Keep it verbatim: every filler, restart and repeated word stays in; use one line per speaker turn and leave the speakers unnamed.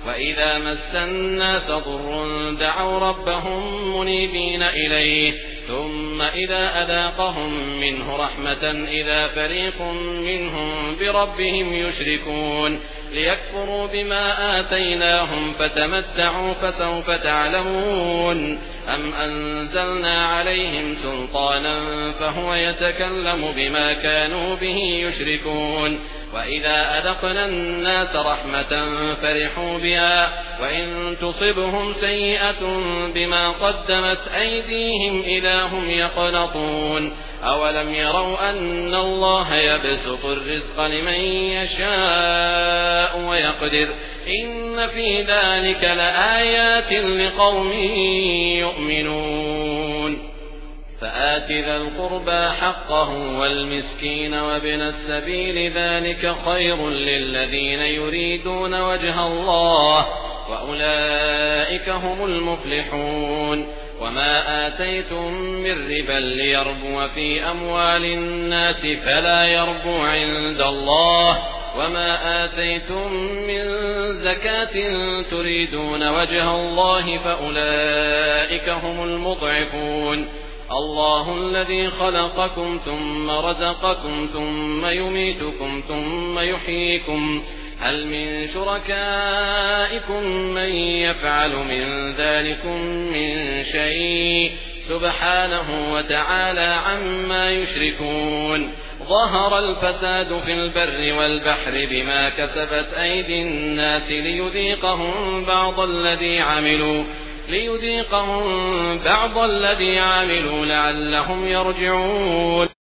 وإذا مس الناس ضر دعوا ربهم منيبين إليه ثم إذا أذاقهم منه رحمة إذا فريق منهم بربهم يشركون ليكفروا بما آتيناهم فتمتعوا فسوف تعلمون أم أنزلنا عليهم سلطانا فهو يتكلم بما كانوا به يشركون وإذا أذقنا الناس رحمة فرحوا بها وإن تصبهم سيئة بما قدمت أيديهم إذا هم يقنطون أولم يروا أن الله يبسط الرزق لمن يشاء ويقدر إن في ذلك لآيات لقوم يؤمنون فآت ذا القربى حقه والمسكين وابن السبيل ذلك خير للذين يريدون وجه الله وأولئك هم المفلحون وما آتيتم من ربا ليربو في أموال الناس فلا يربو عند الله وما آتيتم من زكاة تريدون وجه الله فأولئك هم المضعفون الله الذي خلقكم ثم رزقكم ثم يميتكم ثم يحييكم هل من شركائكم من يفعل من ذلكم من شيء سبحانه وتعالى عما يشركون ظهر الفساد في البر والبحر بما كسبت أيدي الناس ليذيقهم بعض الذي عملوا ليذيقهم بعض الذي عملوا لعلهم يرجعون